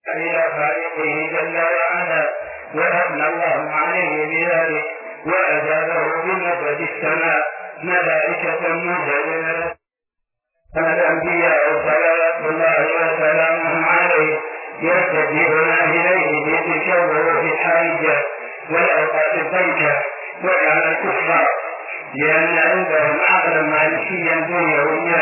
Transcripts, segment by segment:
إلى خالقه جل وعلا، وأثنى الله عليه بذلك وأجابه بمدد السماء ملائكة منزلة. الأنبياء صلوات الله وسلامه عليه يرتدون إليه بتشوه في الحاجة والأوقات الضيقة وكان الكفار لأن عندهم عقلا معيشيا دنيويا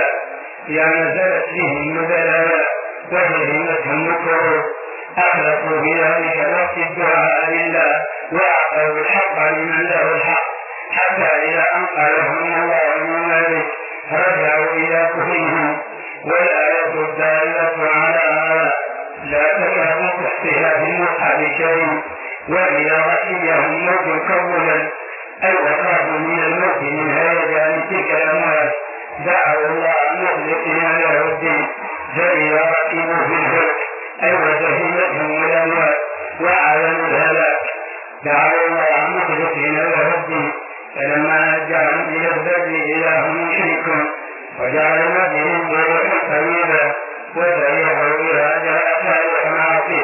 نزلت فيهم البلايا وهزمتهم الكروب، أخلصوا بذلك وقت الدعاء لله وأعطوا الحق لمن له الحق، حتى إذا أنقذهم الله من ذلك رجعوا إلى كفرهم. والآية الدالة على هذا لا تكاد تحصيها في المصحف شيء. وإذا غشيهم موت كولا أي وخافوا من الموت من هيجان تلك الأموال دعوا الله مخلصين له الدين، فإذا ركبوا في الفلك أي وسهمتهم الأموال وأعلنوا الهلاك دعوا الله مخلصين له الدين، فلما نجاهم إلى البر إذا هم يشركون وجعلنا بهم روحا طيبا وسيحوا بها جاءت المعاصي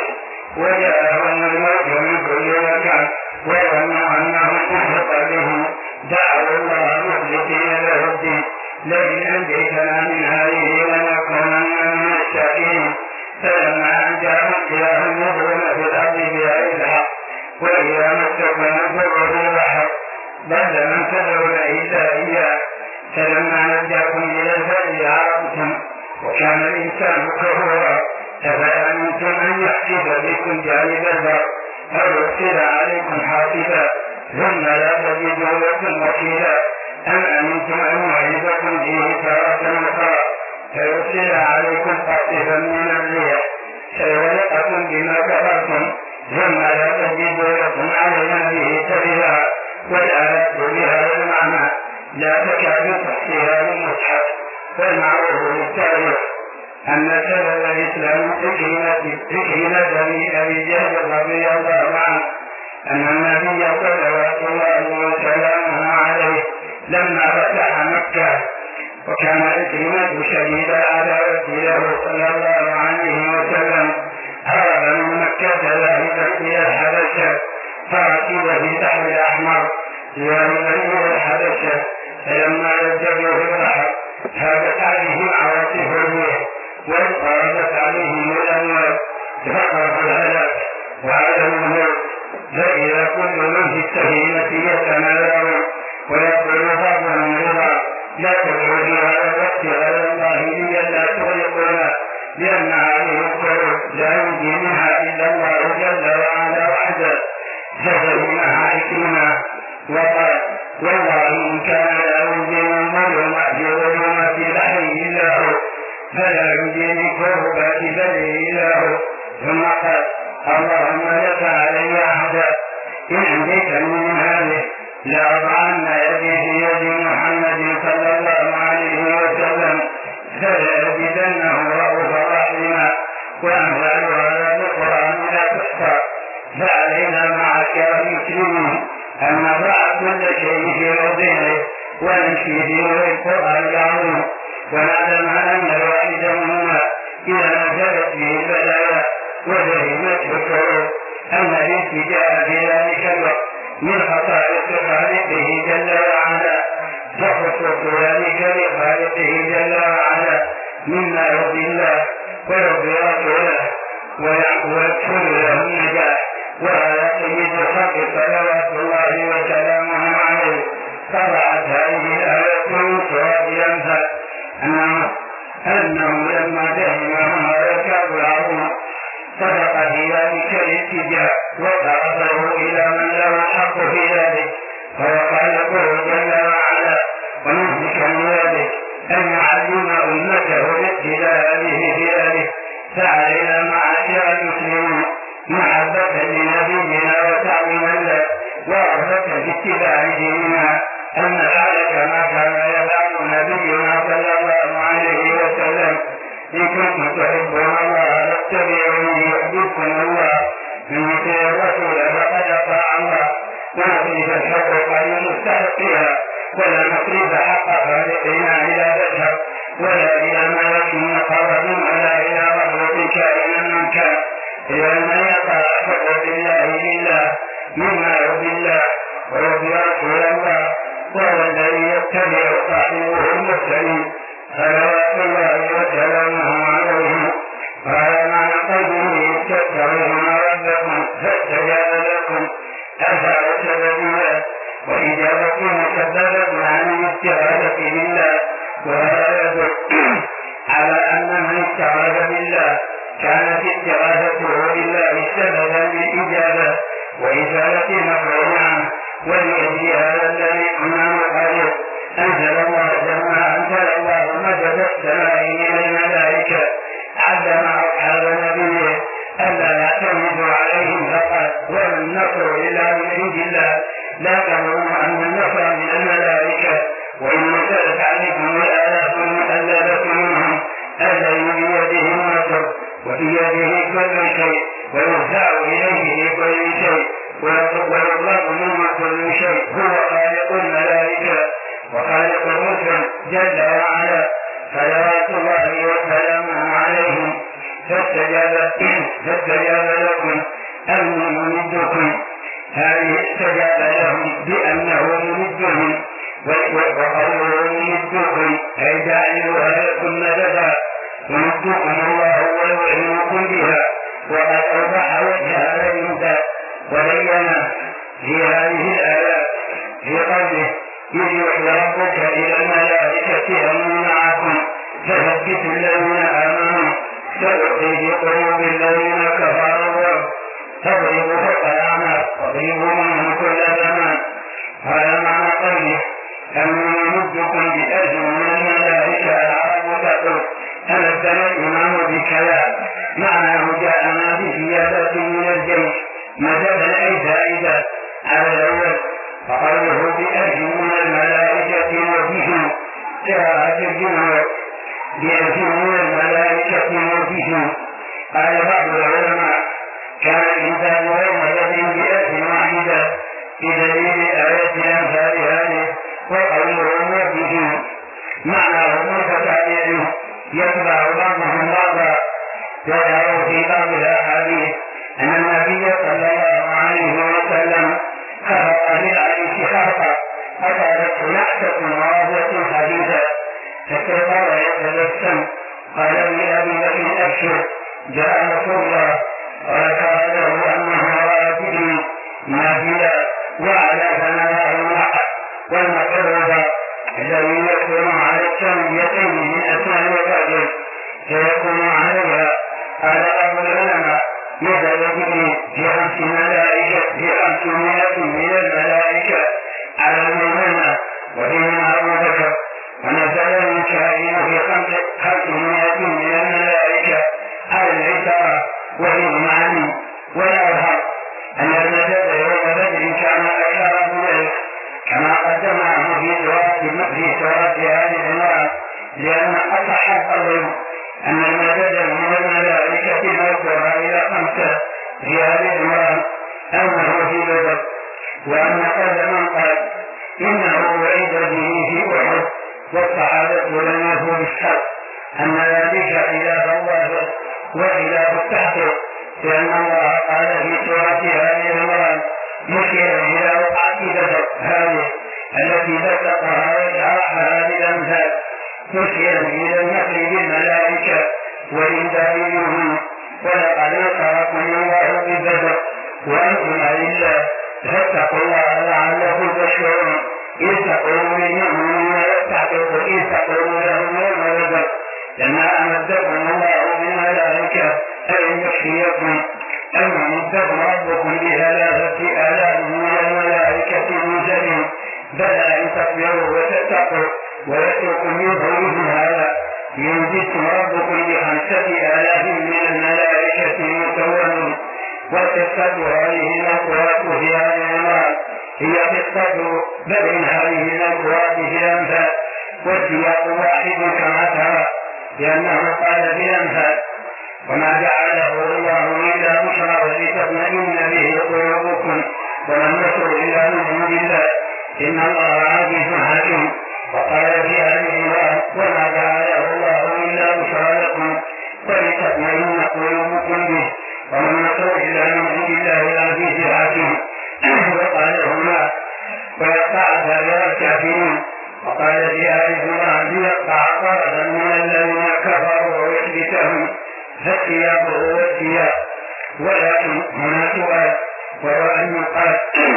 وجاءهم الموت من كل مكان وظنوا أنهم أحيط بهم دعوا الله مخلصين له الدين لئن أنجيتنا من هذه لنكونن من الشاكرين. فلما أنجاهم إذا هم يبغون في الأرض بغير الحق وإذا مسكم الضر في البحر ضل من تدعون إلا إياه، فلما نجاكم إلى البر عرفتم وكان الإنسان كفورا، أفأمنتم أن يخسف بكم جانب البر أو يرسل عليكم حاصبا ثم لا تجدوا لكم وكيلا، أم أمنتم أن يعيدكم فيه تارة أخرى فيرسل عليكم قاصفا من الريح فيغرقكم بما كفرتم ثم لا تجدوا لكم علينا به سبيلا. والآيات بهذا المعنى لا تكاد تحصيها للمصحف. والمعروف للتاريخ أن سبب الإسلام ذكرنا بني أبي جهل رضي الله عنه أن النبي صلوات الله وسلامه عليه لما فتح مكة وكان عكرمة شديد العداوة له صلى الله عليه وسلم هرب من مكة ذاهبا إلى الحبشة فركب في البحر الأحمر ذاهبا إلى الحبشة، فلما رجعوا في البحر هاجت عليهم عواصف الريح وانقرضت عليهم الأموال فقروا الهلاك وعلموا الموت، فإذا كل من في السفينة يتناولون ويقول بعضهم رضا لا تدعوا في هذا الوقت غير الله لئلا تغرقونا، لأن هذه القلوب لا ينجي منها إلا الله جل وعلا وحده. ففهمها عكرمة وقال والله إن كان لا ينجي من ظلمات بحره إلا هو فلا ينجي من كربات بره إلا هو. ثم قال اللهم لك علي عهدا إن أنجيتني من هذه لأضعن يدي في يد محمد صلى الله عليه وسلم فلأجدنه رؤوفا رحيما. وأمثال هذا القرآن لا تحصى، فعلينا معشر المسلمين أن نضع كل شيء في موضعه ونمشي في نور القرآن العظيم، ونعلم أن الواحد منهما إذا نزلت به البلايا وذهبته الكروب أن الالتجاء في ذلك الوقت من خصائص خالقه جل وعلا، فخصوص ذلك لخالقه جل وعلا مما يرضي الله ويرضي رسوله ويدخل له النجاة. وهذا سيد الخلق صلوات الله وسلامه عليه طلعت هذه الآية من سورة الأنفال أنه لما دهمهم هذا الكعب العظيم صدق في ذلك الاتجاه وتعرضه إلى من له الحق في ذلك، فوقال له جل وعلا ونهلك من ذلك أن يعلم أمته الابتلاء به في ذلك. فعلينا معاشر المسلمين محبة لنبينا وتعظيما له ورغبة باتباع ديننا أن نفعل كما كان يفعل نبينا صلى الله عليه وسلم. إن كنتم تحبون الله فاتبعوني يحببكم الله، من يطيع الرسول فقد أطاع الله. ونصرف الحقوق لمستحقها ولا نصرف حق خالقنا إلى بشر ولا إلى ملك مقرب ولا إلى مخلوق كائنا من كان، لمن يقع حب الله لله مما يرضي الله ويرضي رسول الله وهو الذي يتبع صاحبه المرسلين صلوات الله وسلامه عليه. قال معنى قوله تستغيثون ربكم فاستجاب لكم أفعل سببها وإجابة مسببة عن الاستغاثة بالله، وهذا يدل على أن من استغاث بالله كانت استغاثته بالله سببا للإجابة وإزالة مفعول عنه. ولأجل هذا الذي كنا نقول أنزل الله مدد السماء إلى الملائكة علم أصحاب نبيه ألا يعتمدوا عليهم فقط والنصر إلا من عند الله، لا تظنوا أن النصر من الملائكة وإن كانت عليكم الآلاف المؤلفة منهم الذي بيده النصر وبيده كل شيء ويرجع إليه كل شيء ويطلب منه كل شيء، هو خالق الملائكة وخالق الرسل جل وعلا صلوات الله وسلامه عليهم. فاستجاب لكم أنه ممدكم، هذه استجاب لهم بأنه ممدهم، وقوله ممدكم أي جعلوها لكم مددا يمدكم الله ويعينكم بها. وقد أوضح وجه هذا المدد وبين في هذه الآيات في قوله إذ يوحي ربك إلى الملائكة أني معكم فثبتوا الذين آمنوا سألقي في قلوب الذين كفروا تضرب فوق الأعناق واضربوا منهم كل زمان. هذا معنى قوله أني يمدكم بأجر من الملائكة. العرب تقول أمدنا الإمام بكذا، معناه جاءنا بزيادة من الجيش مددا أي زائدة على الأول. فقوله بأجر من الملائكة وجهه قراءة الجمهور بأجر من الملائكة وجهه. قال بعض العلماء كان الإنسان يومئذ بأجر واحدة بدليل آية أمثال هذه وقوله وجهه معناه متتابع يتبع بعضهم بعضا. وجاء في بعض الأحاديث أن النبي صلى الله عليه وسلم خلق للعريش خلقا أصابته نحسة راضية حديثة فاستيقظ يتبسم قال لأبي بكر أبشر جاء رسول الله وذكر له أنه رأى به نافلة وعلى ثنايا النحل والمقربة الذي يكون على التنبيتين من أسنان الرجل فيكون عليها. قال بعض العلماء نزل به في 500 من الملائكة على الميمنة وفيهم أبو بكر، ونزل الميكائيل في 500 من الملائكة على العشرة وفيهم علي. ويظهر أن المدد يوم بدر كان أكثر من ذلك كما قدمناه في سورة آل عمران، لأن أصح القول أن المدد من الملائكة موضوع إلى 5 في آل عمران أنه في بدر، وأن قول من قال إنه وعد به في أحد والصحابة لم يكن بالشرط أن ذلك خلاف الله وخلاف التحقيق، لأن الله قال في سورة آل عمران مشير إلى وقعة بدر هذه التي ذكرها وشرحها بالأمثال، مشير إلى النقل بالملائكة والإنذار منهم. ولقد نصركم الله ببدر وأنتم لله فاتقوا الله لعلكم تشكرون إذ تقولون للمؤمنين يستحقوا إذ تقولون لهم يوم بدر لما أمدكم الله بالملائكة أن يكفيكم أن يمدكم ربكم ب3,000 من الملائكة منزلين بلى إن تصبروا وتتقوا ويتركم من دونهم هذا يمدكم ربكم ب5,000 من الملائكة مسومين. وقصة هذه الأقوات في آل عمران هي قصة بدر هذه الأقوات في الأمثال، والسياق واحد كما ترى، لأنه قال في الأمثال وما جعله الله إلا بشرى ولتطمئن به قلوبكم وما النصر إلا من عند الله إن الله عزيز حكيم. وقال في آل عمران وما جعله الله إلا بشرى لكم ولتطمئن قلوبكم به وما وثيابه والثياب. ولكن هنا سؤال، وهو أن يقال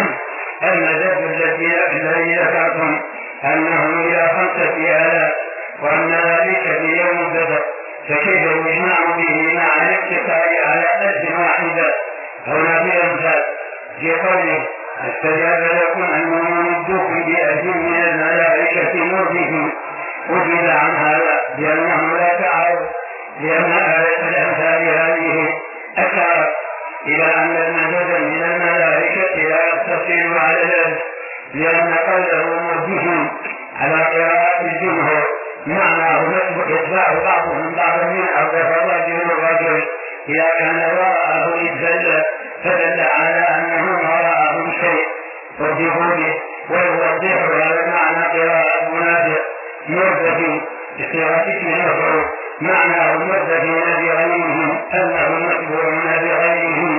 المدد الذي ذكرتم أنه إلى 5000 وأن ذلك في يوم بدر، فكيف يجمع به مع الاقتصار على 1000 واحدة؟ هنا في الأمثال في قوله استجاب لكم أنه يمدكم ب1000 من الملائكة مردفين، أجيب عن هذا بأنه لا تعارض، لأن آية الأمثال هذه أشارت إلى أن المدد من الملائكة لا يقتصر على ذلك، لأن قوله مردفين على قراءة الجمهور معناه يتبع بعضهم بعضا من أرض الرجل إذا كان وراءه إذ فدل على أنه وراءهم شيء يردفوا به، ويوضح هذا معنى قراءة منافق مردفين بصيغة اسم مفعول، معناه مردفين بغيرهم أنهم متبوعون بغيرهم.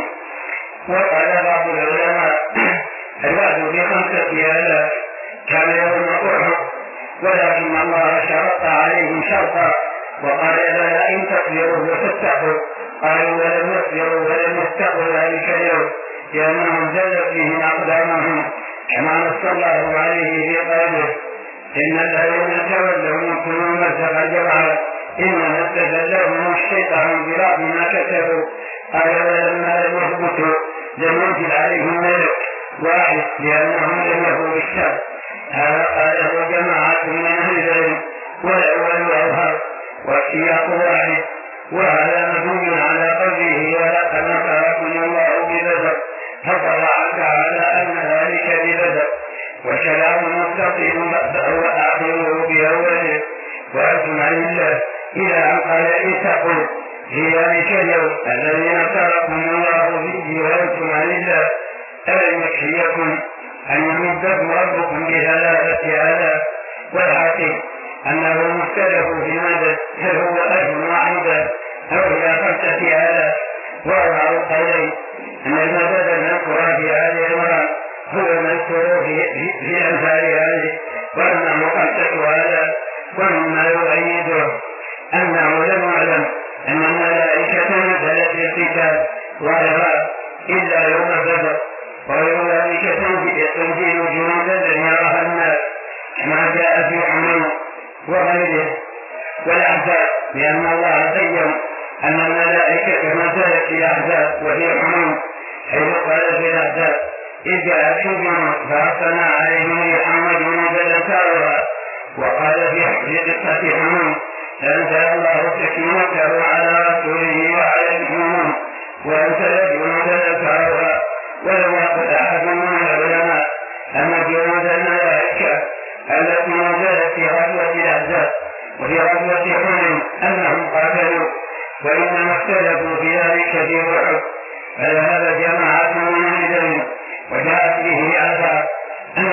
وقال بعض العلماء الوعد ب5000 كان يوم أحد، ولكن الله شرط عليهم شرطا وقال لا إن تصبروا وتتقوا، قالوا ولم يصبروا ولم يتقوا ذلك اليوم لأنهم زلت بهم أقدامهم، كما نص الله عليه في قوله إن الذين تولوا منكم يوم التقى الجمعان إنما استزلهم الشيطان ببعض ما كسبوا، قال ولما لم يثبتوا لم ينزل عليهم ملك واحد لأنهم لم يكونوا بالشر. هذا قاله جماعة من أهل العلم، والأول أظهر والسياق واحد، وهذا مبني على قوله ولقد نصركم الله ببدر، فطلع تعالى أن ذلك ببدر، وكلام متصل وآخره بأوله وأنتم عن الله إلى أن قال اتقوا في ذلك اليوم الذي نصركم الله فيه وأنتم عن الله، ألم يكفيكم أن يمدكم ربكم ب3000؟ والحقيقة أنه مختلف في مدد، هل هو 1000 واحدة أو إلى 5000؟ وأظهر القولين أن المدد المذكور في هذه المرة هو المذكور في أمثال هذه، وأنه 5000. ومما يؤيده أنه لم يعلم أن الملائكة نزلت للقتال وعلى إلا يوم بدر، وغير ذلك تنزيل جنودا لم يرها الناس كما جاء في حنين وغيره والأحزاب، لأن الله بين أن الملائكة نزلت في الأحزاب وفي حنين، حيث قال في الأحزاب إذ جاء شبه فأرسلنا عليهم ريحا وجنودا سارها، وقال في قصة حنين فأنزل الله سكينته على رسوله وعلى المؤمنين وأنزل جنودا سارها. ولم يقل أحد من العلماء أن جنود الملائكة التي نزلت في غزوة الأحزاب وفي غزوة حنين أنهم قاتلوا، وإنما اختلفوا في ذلك في أحد، فذهب جماعة من العلم وجاءت به آثار أن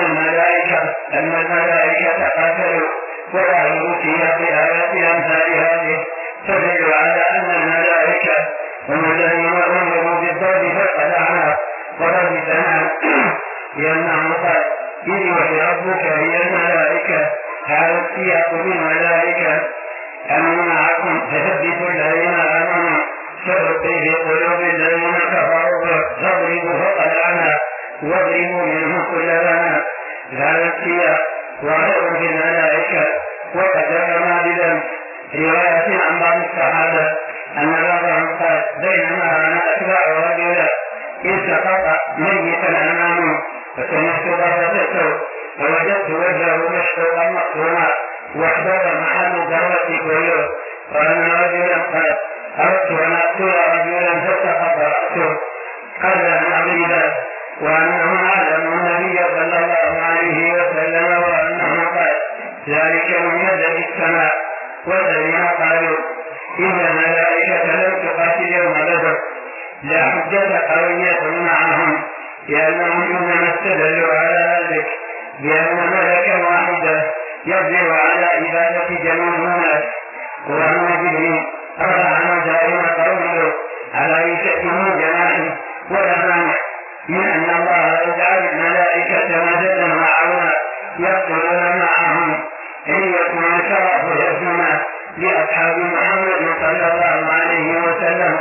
الملائكة قاتلوا، وظاهر سياق آيات أمثال هذه تدل على أن الملائكة هم الذين أمروا بالضرب فقد وضرب الثناء، لأنه قال إذ وحي ربك هي الملائكة، هذا السياق بالملائكة أمن معكم فثبتوا الذين آمنوا سألقي في قلوب الذين كفروا فاضربوا فوق الأعناق واضربوا منهم كل بنات، هذا السياق وغير في الملائكة. وقد ذكرنا بذنب رواية عن بعض الصحابة أن بعضهم قال بينما أنا أتبع رجلا إذ سقط ميتا أمامه فسمعت ضربته فوجدت وجهه مشقوقا مقطوعا واحتضر محل ضربتي كله، وأن رجلا قال أردت أن أقتل رجلا فسقط رأسه قبل أن أضربه، وأنه أعلم النبي صلى الله عليه وسلم وأنه قال ذلك من مدد السماء. والذين قالوا إن الملائكة لم تقاتل يوم بدر لا حجة قوية معهم، لأنهم إنما استدلوا على ذلك بأن ملكا واحدا يقدر على عبادة جميع الناس، وأن جبريل رفع عنه دائما قوله على يشأنه جناحه، ولا مانع من أن الله يجعل الملائكة مددا معهما يقتلون معهم إن يكون شرف يسمى لأصحاب محمد صلى الله عليه وسلم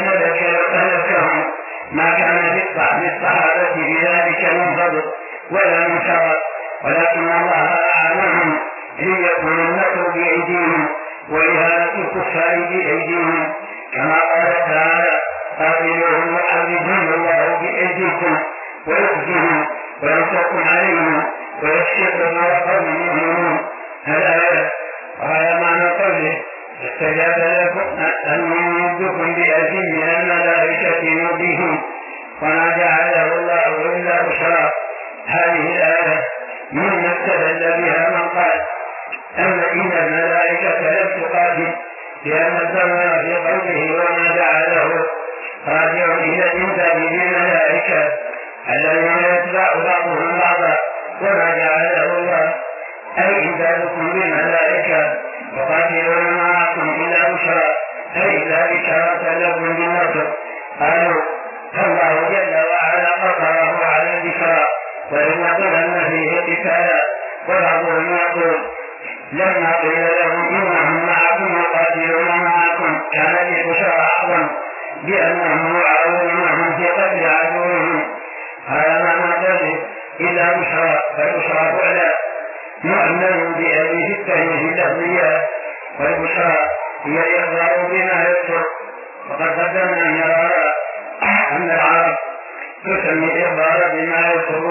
أهلكهم ما كان للصحابة في ذلك من فضل ولا من شرف، ولكن الله أعلمهم ليكون النصر بأيديهم وإهانة الكفار بأيديهم، كما قال تعالى: قاتلوهم يحرجهم الله بأيديكم ويخزيهم وينصركم عليهم ويكشف صدور قوم يؤمنون. الآية. وهذا معنى قوله: استجاب لكم أن يمدكم بألف من الملائكة يرديهم وما جعله الله إلا بشرى. هذه الآية مما استدل بها من قال إن الملائكة لم تقاتل، لأن الضمير في قوله وما جعله راجع إلى الإنزال بالملائكة الذين يتبع بعضهم بعضا، وما جعله الله أي إنزالكم بالملائكة وقاتلون معكم إلا بشرى أي لا بشرى لكم بالنصر. قالوا: فالله جل وعلا قصره على البشرى ولم يقل أن فيه قتالا. وبعضهم يقول: لما قيل لهم إنهم معكم وقاتلون معكم كان البشرى أعظم بأنهم يعاونونهم في قتل عدوهم. هذا معنى قوله إلا بشرى، فالبشرى فعلا مؤمن بأبيه التهيه اللفظية، والبشرى هي الإخبار بما يسر. وقد قدمنا أن العرب تسمي الإخبار بما يسر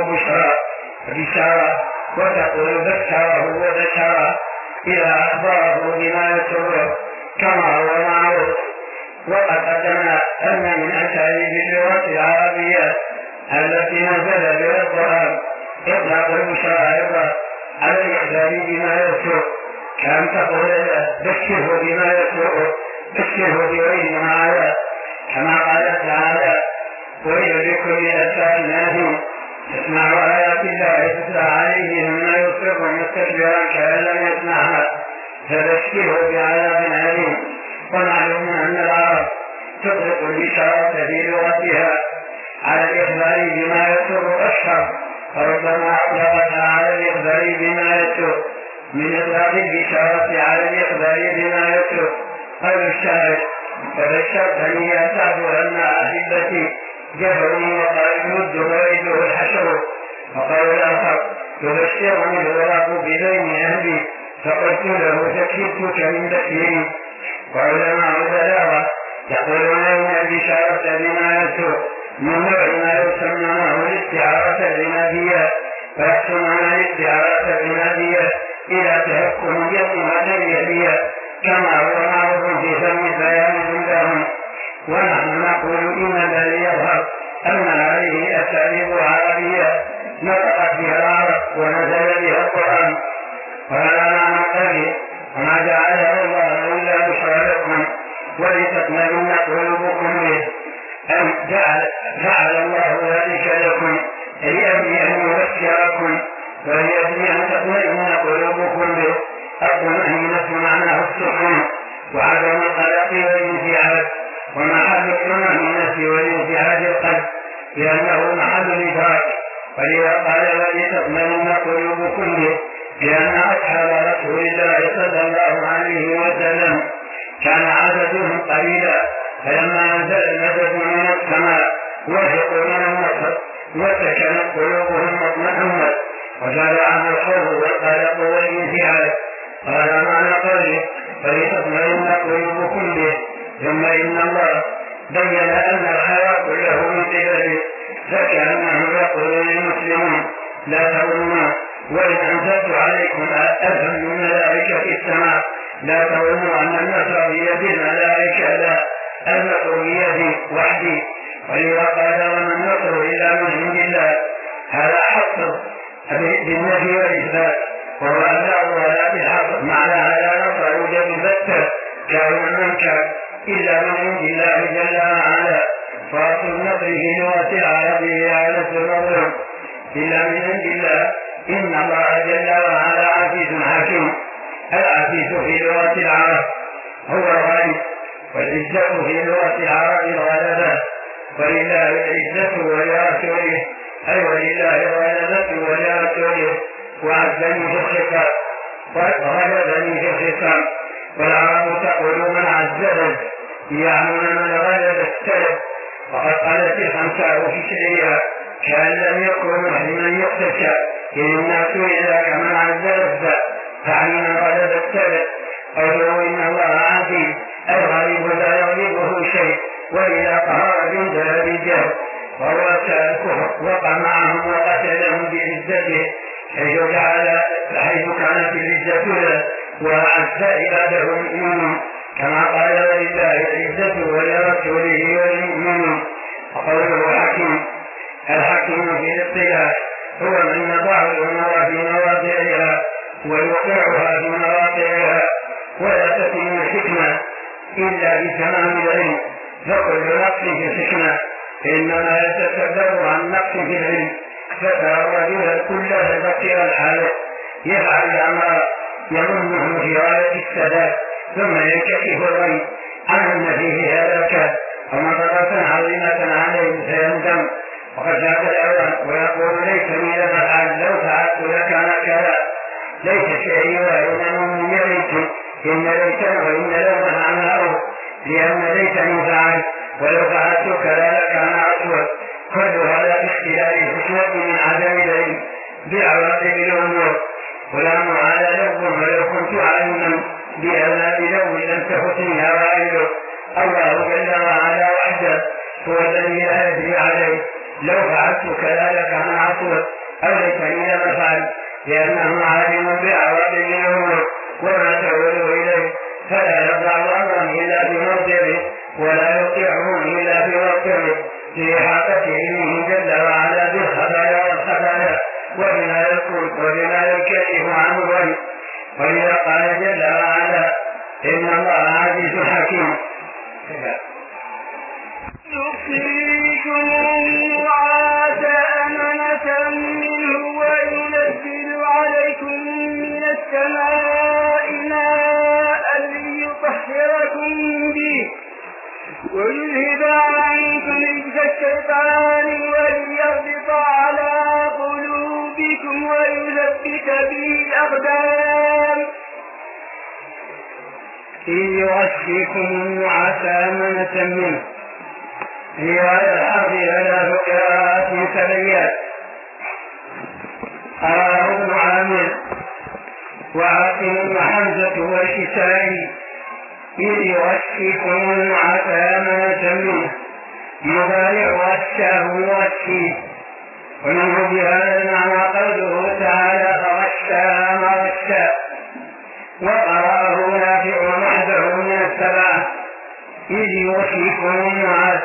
بشارة، وتقول بشره وبشره إذا أخبره بما يسر كما هو معروف. وقد قدمنا أن من أساليب اللغة العربية التي نزل بها القرآن إطلاق البشرى على الإخبار بما يسر، كان تقول له: بشره بما يسر، بشره بغير ما على، كما قال تعالى: ويل لكل أفاك ناثم يسمع آيات الله تتلى عليه ثم يصر مستكبرا كأن لم يسمعها فبشره بعذاب أليم. ومعلوم أن العرب تطلق البشارة في لغتها على الإخبار بما يسر أشهر، فربما أطلقتها على الإخبار بما يسر من إطلاق البشارة على الإخبار بما يسر. قال الشاعر: فبشرتني يا سعد أن أحبتي جبرني وقال المد ويده الحشر. وقال الآخر: يبشرني الغراب ببين أهلي فقلت له: سكتك من بشري. وعلماء البلاغة يقولون إن البشارة بما يسر من نوع ما يسمونه الاستعارة العنادية، فيحسنون الاستعارة العنادية إلى تهكم يقظة يدية كما هو معروف في فم البيان عندهم. ونحن نقول إن الذي يظهر أن هذه أساليب عربية نطقت بها العرب ونزل بها القرآن. وهذا معنى قوله: وما جعله الله إلا بشرى لكم ولتطمئن قلوبكم به، أن جعل الله ذلك لكم أي أن يبشركم وليجري أن تطمئن قلوبكم به. الطمأنينة معناه السكون وعدم القلق والانفعال، ومحل الطمأنينة والانفعال القلب لأنه محل الإدراك. ولذا قال: ولتطمئن قلوبكم به، لأن أصحاب رسول الله صلى الله عليه وسلم كان عددهم قليلا، فلما نزل المدد من السماء وثقوا من النصر وسكنت قلوبهم مطمئنة وزال عنها الخوف والقلق والانفعال. قال معنى قوله: فلتطمئن قلوبكم به. ثم إن الله بين أن الخير كله من قبله، فكأنه يقول للمسلمين: لا تظنوا وإن أنزلت عليكم ألفا من ملائكة السماء لا تظنوا أن النصر بيد الملائكة، لا، النصر بيدي وحدي. ولذا قال: وما النصر إلا من عند الله. هذا حصر بالنفي والإثبات، وهو أداء ولا بالحق، معنى هذا نصر يوجد البتة كان منكر إلا من عند الله جل وعلا. فأصل النصر في لغة العرب هي نصر المظلوم إلا من عند الله. إن الله جل وعلا عزيز حكيم. العزيز في لغة العرب هو الغالب، والعزة في لغة العرب الغلبة. ولله العزة ولرسوله، أي ولله الغلبة ولرسوله. وعزني في الخطاب وغلبني في الخصام. والعرب تقول: من عزز يعمل من غلب السلف. وقد قالت الخمسة في شعرها كأن لم يكن محرما يقتشى إذ الناس إذا كمن عز لذة فعن من غلب السلف قوله إن الله عزيز الغريب لا يغلبه شيء وإذا قهر جند الرجال وهو الكفر وقع معهم وقتلهم بعزته حيث كانت العزة له وأعز عباده المؤمنون كما قال ولله العزة ولرسوله والمؤمنين. وقوله حكيم الحكيم في الاصطلاح هو من يضع الأمور في مواضعها ويوقعها في مواقعها ولا تكون الحكمة إلا بتمام العلم فكل نقص في الحكمة إنما يتسبب عن نقص في العلم فترى الرجل كله بصير الحالة يفعل الأمر يظنه في غاية السداد ثم ينكشف الغيب عن أن فيه هلاكا ومضرة عظيمة عليه فيندم وقد جاء الأول ويقول ليتني لفعل لو فعلت لكان كذا ليس شيء وإنما يريد إن ليتني وإن لو معناه لأن ليتني فعل ولو فعلت كذا لكان أسود كل هذا باختلاف الحكمة من عدم العلم بعواقب الأمور غلام على لو ولو كنت عالما بأولاد لو لم تفتني هوائله الله جل وعلا وحده هو الذي لا يدري عليه لو فعلت كذلك عن عصر أو ليتني لم أفعل لأنه عالم بعواقب الأمور وما تقول إليه فلا يضع أمرا إلا بموضعه ولا يطيعه إلا بموضعه لإحاطة علمه جل وعلا بالخبايا والخبايا وبما يكون وبما ينكشف عنه الغيب. ولذا قال جل وعلا إن الله عزيز حكيم. يخرجكم النعاس أمنة منه وينزل عليكم من السماء ماء ليطهركم به ويذهب عنكم رجز الشيطان وليربط على قلوبكم ويثبت به الأقدام. إن يغشيكم النعاس أمنة منه هي الحافظ له قراءات سبيات قرأه ابن عامر وعاصم وحمزة والكسائي إذ يغشيكم النعاس أمنة منه يضارع غشاه يغشيه ومنه بهذا المعنى قوله تعالى فغشاها ما غشاه وقرأه نافع وحده من السبعة إذ يغشيكم النعاس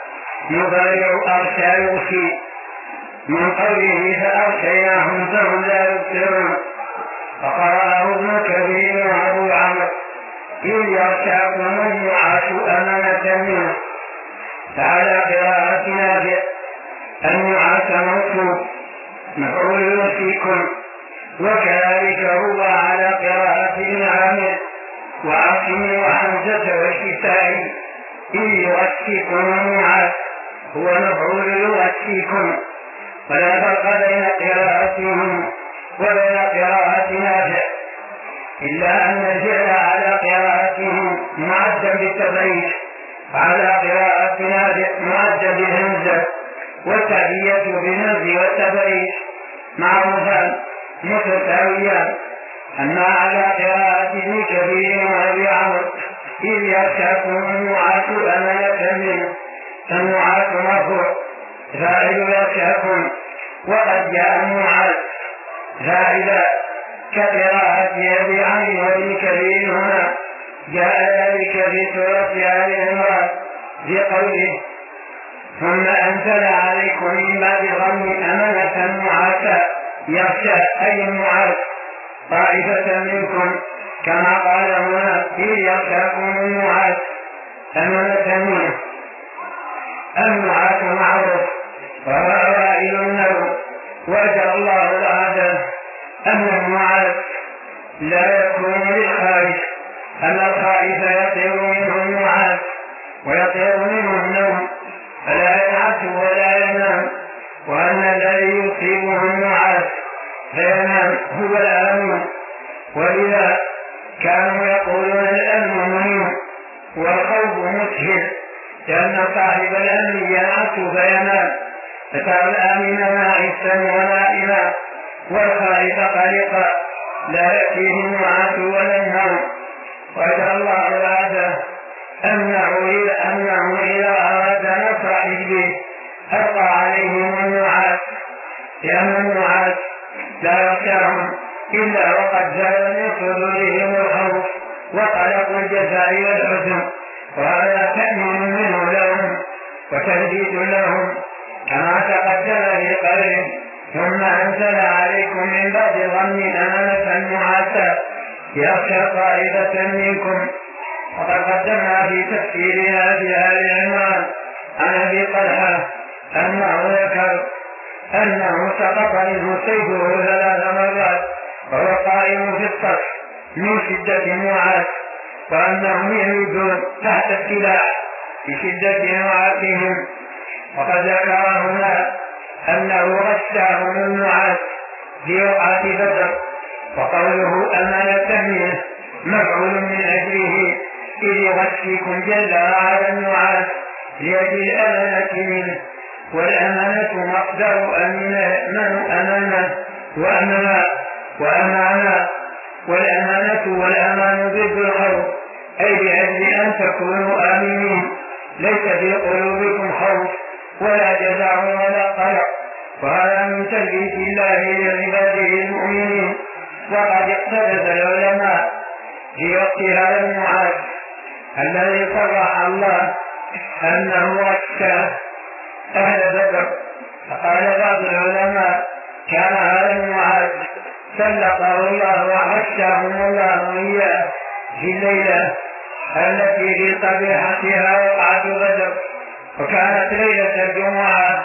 يضارع أغشى يغشي من قوله فأغشيناهم فهم لا يبصرون فقرأه ابن كثير وأبو عمرو إذ يغشاكم النعاس أمنة منه. فعلى قراءة نافع النعاس موصوف مفعول يغشيكم وكذلك هو على قراءة ابن عامر وعاصم وحمزة والكسائي إذ يغشيكم النعاس هو مفعول يغشيكم ولا فرق بين قراءتهم وبين قراءة نافع إلا أن الفعل على قراءتهم معدل بالتبعيد وعلى قراءة نافع معدل بالهمزة والتعدية بالهمز والتبعيد معروفان متساويان. أما على قراءة ابن كثير وأبي عمرو إذ يغشاكم النعاس أمنة منه فالنعاس مرفوع فاعل يغشاكم وقد جاء النعاس فاعلا كقراءة أبي عمرو وابن كثير هنا جاء ذلك في سورة آل عمران في قوله ثم أنزل عليكم من بعد الغم أمنة نعاسا يغشى أي النعاس طائفة منكم كما قال هنا إذ يغشاكم النعاس أمنة منه. النعاس معروف وهو أوائل النوم وأجر الله العادة أن النعاس لا يكون للخائف أن الخائف يطير منه النعاس ويطير منه النوم فلا ينعس ولا ينام وأن الذي يصيبه النعاس فينام هو الأمن. ولذا كانوا يقولون الأمن منه والخوف صاحب الأمن ينعس فينام، فترى الآمن ناعسا ونائما، والخائف قلقا لا يأتيه النعاس ولا النوم. وأجرى الله العادة أنه إذا أراد نصر حزبه ألقى عليهم النعاس، لأن النعاس لا يغشاهم إلا وقد زال من صدورهم الخوف وقلق الجزاء والحزن، وهذا تأمين منه لهم وتهديد لهم كما تقدم في قوله: ثم أنزل عليكم من بعد ظن أمانة نعاسا يغشى طائفة منكم. وقد قدمنا في تفسيرنا في آل عمران عن أبي طلحة أنه ذكر أنه سقط منه سيفه 3 مرات وهو قائم في الصف من شدة النعاس، وأنهم يهودون تحت السلاح بشدة نعاسهم. وقد ذكر هنا أنه غشاهم النعاس في وقعة بدر، وقوله أمانة منه مفعول من أجله، إذ يغشيكم جل على النعاس لأجل الأمانة منه. والأمانة مصدر أمانة وأمانة، والأمانة والأمان ضد الخوف، أي بأجل أن تكونوا آمنين ليس في قلوبكم خوف ولا جزع ولا قلق. وهذا من تلبيس الله لعباده المؤمنين. وقد اقتبس العلماء في وقت هذا النعاس الذي صرح الله أنه غشى أهل بدر، فقال بعض العلماء: كان هذا النعاس سلطه الله وغشاهم الله إياه في الليلة التي في طبيعتها وقعة بدر، وكانت ليلة الجمعة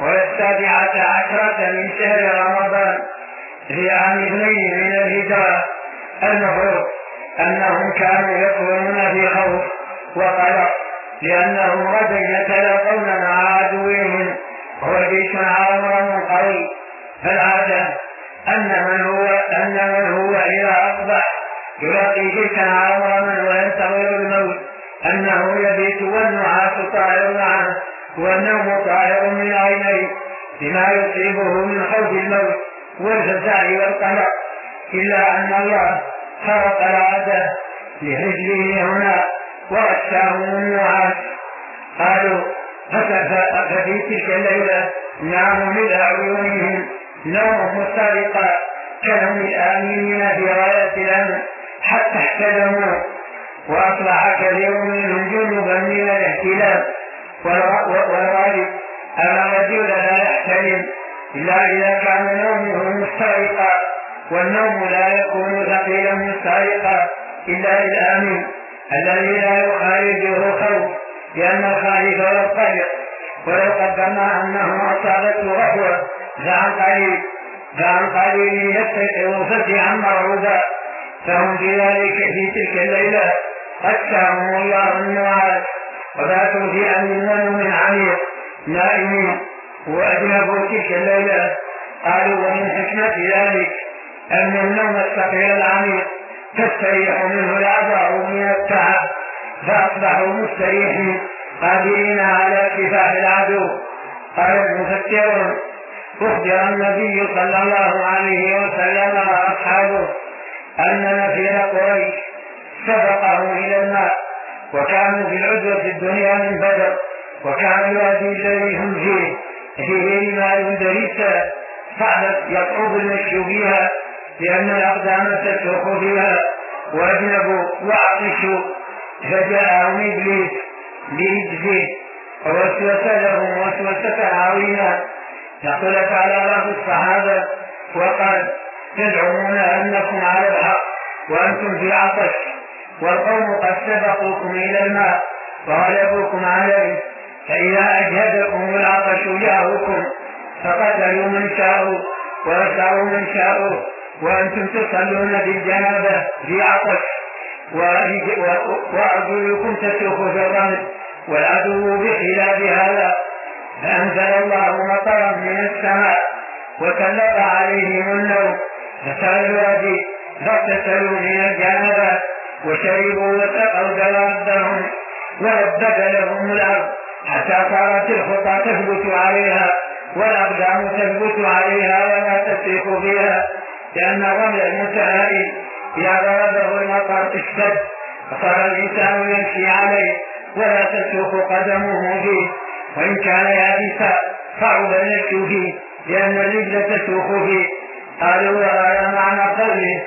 و17 من شهر رمضان في عام 2 من الهجرة. المفروض أنهم كانوا يكونون في خوف وقلق، لأنهم غدا يتلاقون مع عدوهم وهو جيش عامر قوي. فالعادة أن من هو إذا أصبح يلاقي جيشا عامرا وينتظر الموت أنه يبيت والنعاس طائر معه والنوم طائر من عينيه بما يصيبه من خوف الموت والفزع والقلق، إلا أن الله خرق العادة لحجبه هنا وغشاهم النعاس. قالوا: ففي تلك الليلة نام من أعينهم نوم مستغرقا كانوا الآمنين في غاية الأمن حتى احتلموا، وأصبح كثير منهم جنبا من الاحتلام. والغالب أن الرجل لا يحتلم إلا إذا كان نومه مستغرقا، والنوم لا يكون ثقيلا مستغرقا إلا للآمن الذي لا يخالجه خوف، لأن الخالف والقلق. ولو قدرنا أنه أصابته غفوة فعن قليل يستيقظ فزعا مرعوبا، فهم في تلك الليلة غشاهم الله النعاس وباتوا في أمن من عميق نائمين وأجنبوا تلك الليلة. قالوا: ومن حكمة ذلك أن النوم الثقيل العميق تستريح منه الأعضاء من التعب، فأصبحوا مستريحين قادرين على كفاح العدو. قال المفسرون: أخبر النبي صلى الله عليه وسلم وأصحابه أن نفير قريش سبقهم إلى الماء، وكانوا في العدوة الدنيا من بدر، وكان الوادي الذي هم فيه ماء دريسا صعبت يصعب المشي فيها لأن الأقدام تسرق فيها، وأجنبوا وعطشوا، فجاءهم إبليس ليجزيه ووسوس لهم وسوسة عظيمة. يقولك على بعض الصحابة: وقال: تزعمون أنكم على الحق وأنتم في عطش، والقوم قد سبقوكم إلى الماء وغلبوكم عليه، فإذا أجهدكم العطش جاءوكم فقتلوا من شاءوا ورسعوا من شاءوا، وأنتم تصلون بالجنابة في عطش، وأرجلكم تسوق في الرمل، والعدو بخلاف هذا. فأنزل الله مطرا من السماء وسلط عليهم النوم فسال الوادي فاغتسلوا من الجنابة وشربوا وسقوا دوابهم ولبد لهم الأرض حتى صارت الخطى تثبت عليها والأقدام تثبت عليها ولا تسيق فيها، لأن الرمل المتهائل إذا ضربه المطر اشتد فصار الإنسان يمشي عليه ولا تسوق قدمه فيه، وإن كان يابسا صعب المشي فيه لأن الرجل تسوق فيه. قالوا وهذا معنى قوله.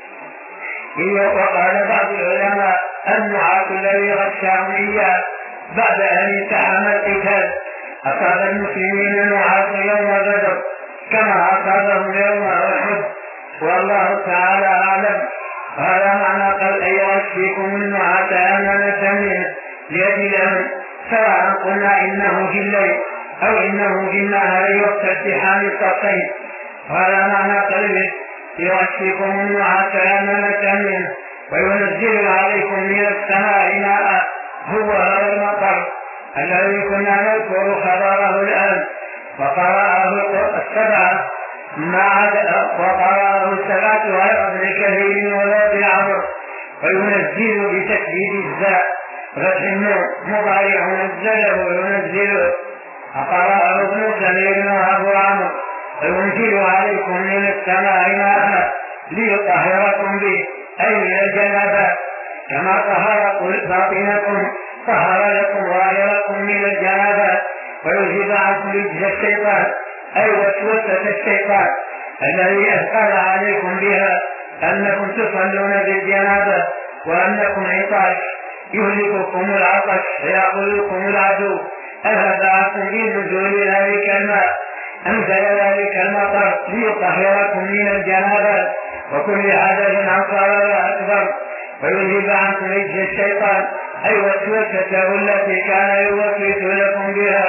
وقال بعض العلماء النعاس الذي غشاهم إياه بعد أن التحم القتال. أصاب المسلمين النعاس يوم بدر كما أصابهم يوم أحد، والله تعالى أعلم. هذا معنى قال أن يغشيكم النعاس أمانة منه ليجلهم، سواء قلنا إنه في الليل أو إنه في النهار وقت التحام الصفين. هذا معنى قوله يغشيكم النعاس أمانة منه وينزل عليكم من السماء ماء، هو هذا المطر الذي كنا نذكر خبره الآن. وقرأه السبعة وقرأه السبعة على ابن كثير وابن عمرو. وينزل بتشديد الزاء فتح النور مضارع نزله وينزله. وقرأه ابن كثير وابو عمرو وينزل عليكم من السماء ماء ليطهركم به أي من الجنابات كما طهر باطنكم طهر لكم ظاهركم من الجنابات، ويذهب عنكم رجز الشيطان أي وسوسة الشيطان الذي أثقل عليكم بها أنكم تصلون بالجنابة وأنكم عطاش يهلككم العطش ويأخذكم العدو. أهداكم بنزول ذلك الماء أنزل ذلك المطر ليطهركم من الجنابات وكل حدث أصغر وأكبر، ويذهب عنكم رجز الشيطان أي وسوسته التي كان يوسوس لكم بها،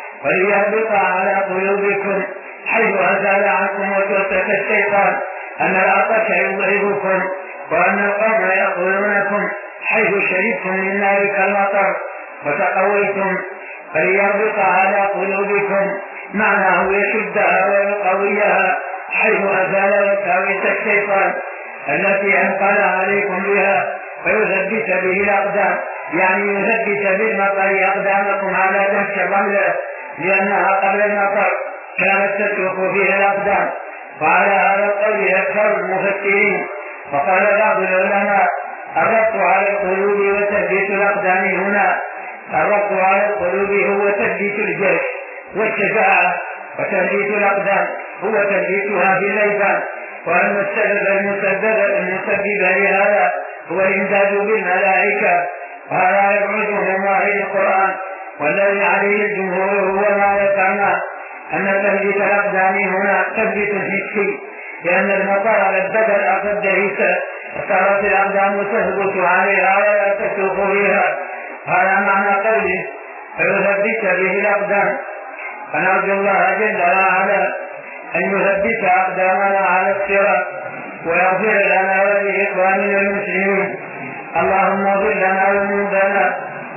وليهبط على قلوبكم حيث أزال عنكم وسوسة الشيطان أن العطش يضربكم وأن القوم يأكلونكم حيث شربتم من ذلك المطر وتقويتم، فليهبط على قلوبكم معناه يشدها ويقويها حيث أزال وساوس الشيطان التي أنقل عليكم بها، ويثبت به الأقدام يعني يثبت بالمطر أقدامكم على دهش الرملة لأنها قبل المطر كانت تسوق فيها الأقدام. وعلى هذا القول أكثر المفسرين. وقال بعض العلماء الربط على القلوب وتثبيت الأقدام هنا الربط على القلوب هو تثبيت الجيش والشجاعة، وتثبيت الأقدام هو تثبيتها في الليفان، وأن السبب المسبب لهذا هو الإمداد بالملائكة. وهذا يبعد من ظاهر القرآن والذي عليه الجمهور هو ما ذكرنا أن تثبيت الأقدام هنا تثبيت حسي، لأن المطر للبدن أخذ هيسا فصارت الأقدام تثبت عليها ولا تسوق فيها. هذا معنى قوله فيثبت به الأقدام. فنرجو الله جل وعلا أن يثبت أقدامنا على الصراط ويغفر لنا ولإخواننا المسلمين. اللهم اغفر لنا ذنوبنا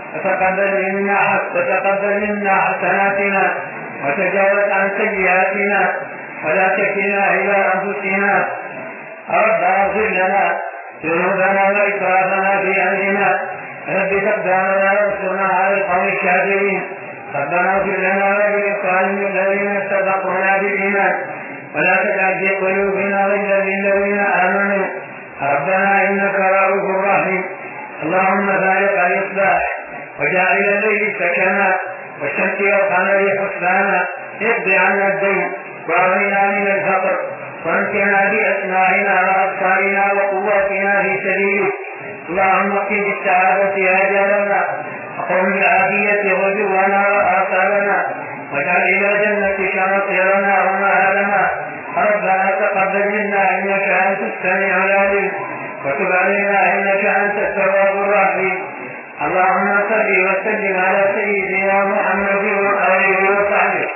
وتقبل منا حسناتنا وتجاوز عن سيئاتنا ولا تكلنا إلى أنفسنا. ربنا اغفر لنا ذنوبنا وإسرافنا في أمرنا ثبت أقدامنا وانصرنا على القوم الكافرين. ربنا اغفر لنا ولإخواننا الذين سبقونا بالإيمان ولا تجعل في قلوبنا غلا للذين آمنوا ربنا إنك رؤوف رحيم. اللهم فارق الإصلاح وجعل الليل سكنا والشمس والقمر حسبانا اقض عنا الدين واغننا من الفقر وامتنا بأسماعنا وأبصارنا وقواتنا في سبيلك. اللهم اقض بالسعادة آجالنا وقوم بالعافية غدونا وآثارنا واجعل إلى جنتك مصيرنا ومآلنا. ربنا تقبل منا إنك أنت السميع العليم وتب علينا إنك أنت التواب الرحيم. اللهم صل وسلم على سيدنا محمد وآله وصحبه.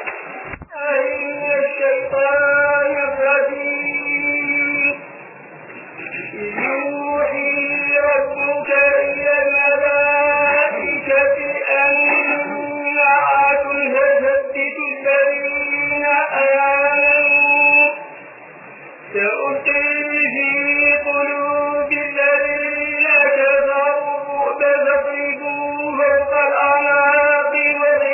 الشيطان الرجيم يوحي ربك إلى الملائكة أني معكم فثبتوا الذين آمنوا سألقي في قلوب الذين كفروا فاضربوا فوق الأعناق واضربوا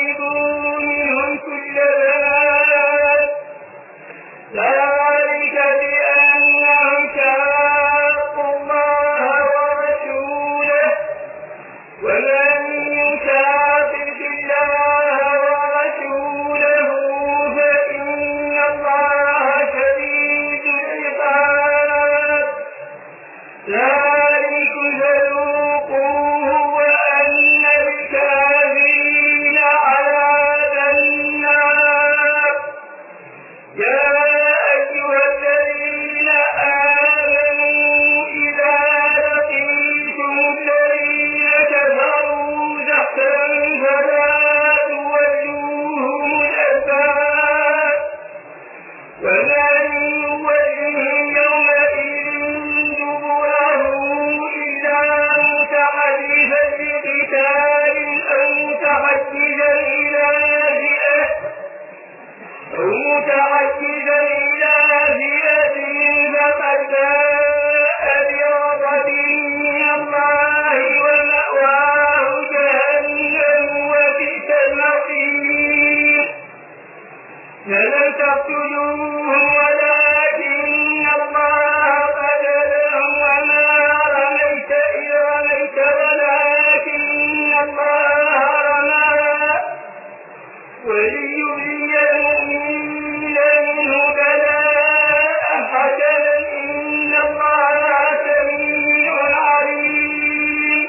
ليبلي المؤمنين منه بلاء حسنا إن الله سميع عليم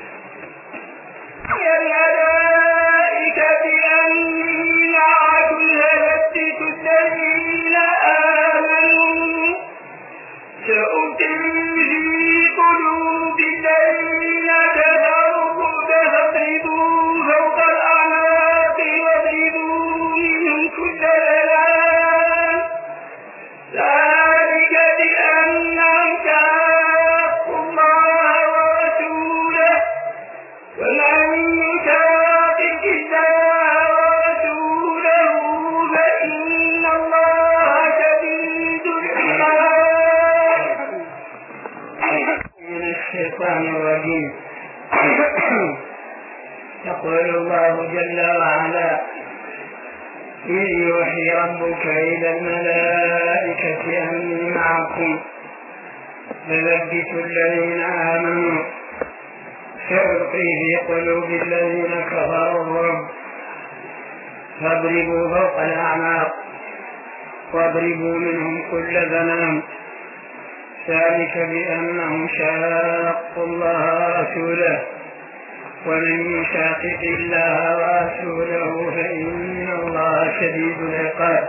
يا الملائكة أني معكم ليثبت الذين آمنوا سألقي في قلوب الذين كفروا فاضربوا فوق الأعناق واضربوا منهم كل بنان ذلك بأنهم شاقوا الله ورسوله ومن يشاقق الله ورسوله فإن الله شديد العقاب. من الشيطان الرجيم. يقول الله جل وعلا: إذ يوحي ربك إلى الملائكة أني معكم فثبتوا الذين آمنوا سألقي في قلوب الذين كفروا الرعب فاضربوا فوق الأعناق واضربوا منهم كل بنان ذلك بأنهم شاقوا الله ورسوله ومن يشاقق الله ورسوله فإن الله شديد العقاب.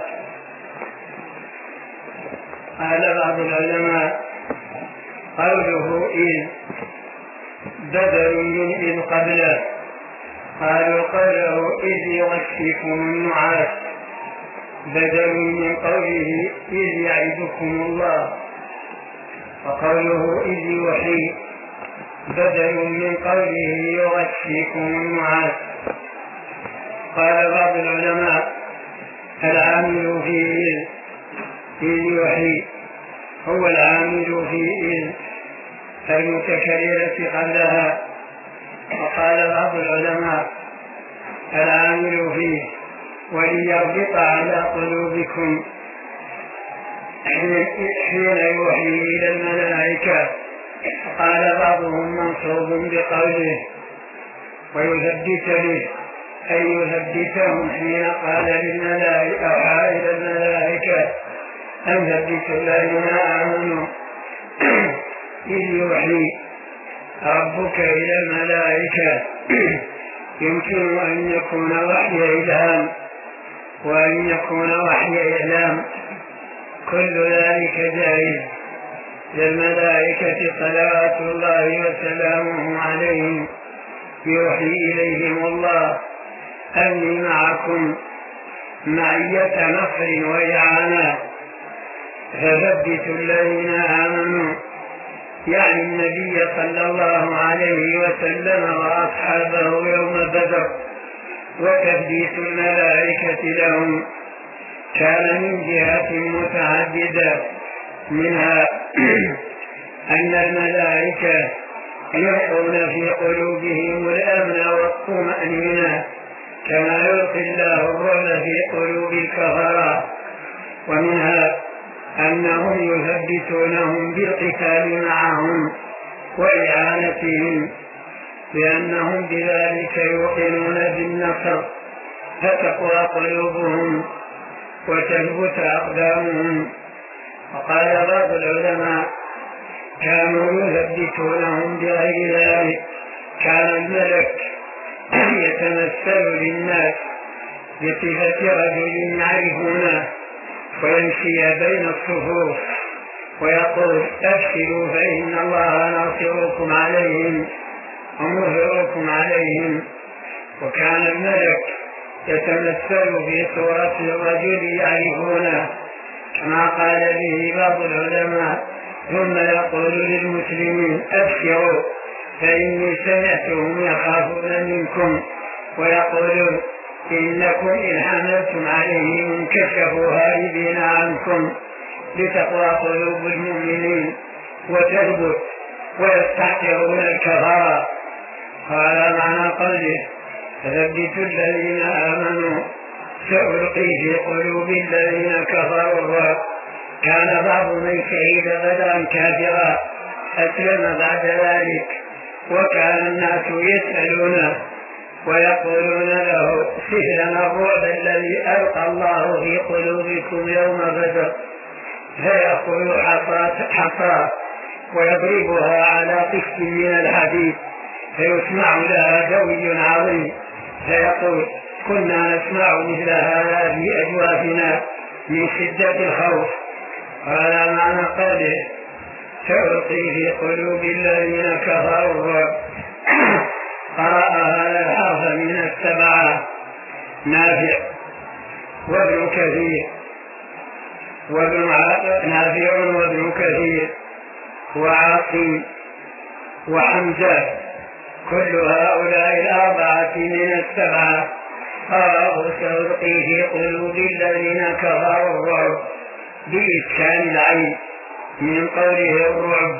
قال بعض العلماء: قوله إذ بدل من إذ قبله. قالوا قوله إذ يغشيكم النعاس بدل من قوله إذ يعدكم الله، وقوله إذ يوحي بدل من قوله يغشيكم النعاس. قال بعض العلماء: العامل في إذ يوحي هو العامل في إذ المتكررة قبلها. وقال بعض العلماء: العامل فيه وليربط على قلوبكم حين يوحي إلى الملائكة. قال بعضهم منصوب بقوله ويثبت به أي يثبتهم حين قال للملائكة أوحى إلى الملائكة أن ثبتوا الذين آمنوا. إذ يوحي ربك إلى الملائكة يمكن أن يكون وحي إلهام وأن يكون وحي إعلام، كل ذلك جائز للملائكة صلوات الله وسلامه عليهم. يوحي إليهم الله أني معكم معية نصر وإعانة فثبتوا الذين آمنوا، يعني النبي صلى الله عليه وسلم وأصحابه يوم بدر. وتثبيت الملائكة لهم كان من جهات متعددة، منها أن الملائكة يلقون في قلوبهم الأمن والطمأنينة كما يلقي الله الرعب في قلوب الكفرة، ومنها أنهم يثبتونهم بالقتال معهم وإعانتهم لأنهم بذلك يوقنون بالنصر فتقوى قلوبهم وتثبت أقدامهم. وقال بعض العلماء: كانوا يثبتونهم بغير ذلك. كان الملك يتمثل للناس بصفة رجل يعرفونه ويمشي بين الصفوف ويقول: أبشروا فإن الله ناصركم عليهم ومظهركم عليهم. وكان الملك يتمثل في صورة الرجل يعرفونه كما قال به بعض العلماء، ثم يقول للمسلمين: أبشروا فإني سمعتهم يخافون منكم ويقولون إنكم إن حملتم عليهم انكشفوا هاربين عنكم، لتقوى قلوب المؤمنين وتثبت ويستحقرون الكفار. قال معنى قوله: فثبتوا الذين آمنوا سألقي في قلوب الذين كفروا. كان بعض من شهد بدرا كافرا أسلم بعد ذلك، وكان الناس يسألونه ويقولون له صف لنا الرعب الذي ألقى الله في قلوبكم يوم بدر، فيأخذ حصى ويضربها على قسط من الحديد فيسمع لها دوي عظيم، فيقول كنا نسمع مثل هذا في أجوافنا من شدة الخوف. قال معنى قوله سألقي في قلوب الذين كفروا الرعب. قرأ هذا الحرف من السبعة نافع وابن كثير وابن كثير وعاصم وحمزة، كل هؤلاء الأربعة من السبعة قرأوا سألقي في قلوب الذين كفروا الرعب بإسكان العين من قوله الرعب.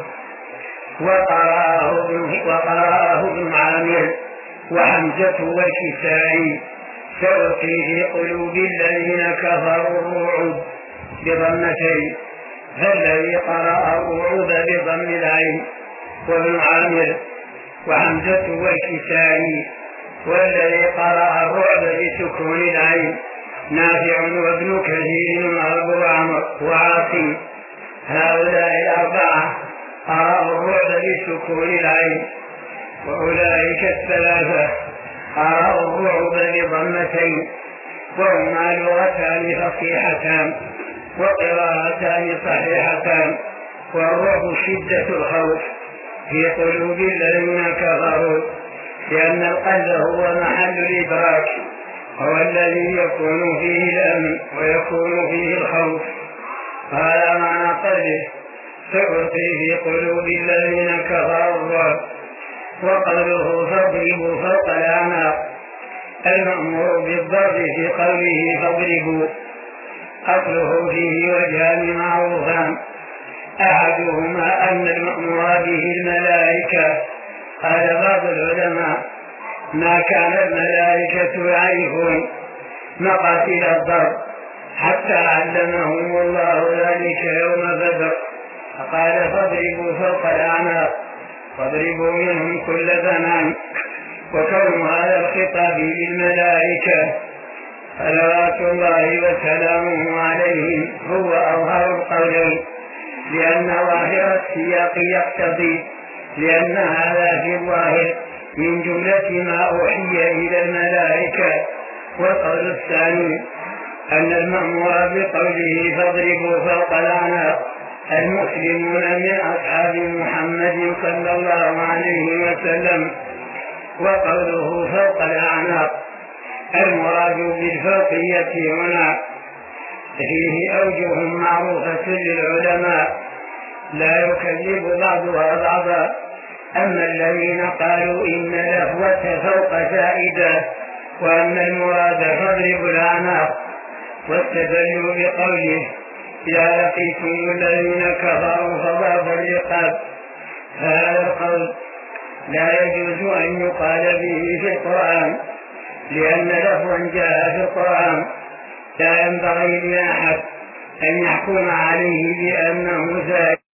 وقرأه ابن عامر وحمزة والكسائي سألقي في قلوب الذين كفروا الرعب بضمتين، فالذي قرأ الرعب بضم العين وابن عامر وحمزة والكسائي، والذي قرأ الرعب بسكون العين نافع وابن كثير وأبو عمرو وعاصم. هؤلاء الأربعة قرأوا الرعب بسكون العين، وأولئك الثلاثة قرأوا الرعب بضمتين، وهما لغتان فصيحتان وقراءتان صحيحتان. والرعب شدة الخوف في قلوب الذين كفروا، لأن القلب هو محل الإدراك، هو الذي يكون فيه الأمن ويكون فيه الخوف. قال معنى قوله سألقي في قلوب الذين كفروا الرعب. وقوله فاضربوا فوق الأعناق، المأمور بالضرب في قوله فاضربوا أصله فيه وجهان معروفان، أحدهما أن المأمور به الملائكة. قال بعض العلماء ما كان الملائكة يعرفون مقاتل الضرب حتى علمهم الله ذلك يوم بدر، فقال فاضربوا فوق الأعناق واضربوا منهم كل بنان. وكون هذا الخطاب للملائكة صلوات الله وسلامه عليهم هو أظهر القولين، لأن ظاهر السياق يقتضي، لأن هذا في الظاهر من جملة ما أوحي إلى الملائكة. والقول الثاني أن المأمور بقوله فاضربوا فوق الأعناق المسلمون من أصحاب محمد صلى الله عليه وسلم. وقوله فوق الأعناق المراد بالفوقية هنا فيه أوجه معروفة للعلماء لا يكذب بعضها بعضا. أما الذين قالوا إن لفظة فوق زائدة وأن المراد فاضرب الأعناق واستدلوا بقوله إذا لقيتم الذين كفروا فضرب الرقاب، فهذا القول لا يجوز أن يقال به في القرآن، لأن لفظا جاء في القرآن لا ينبغي لأحد أن يحكم عليه بأنه زائد.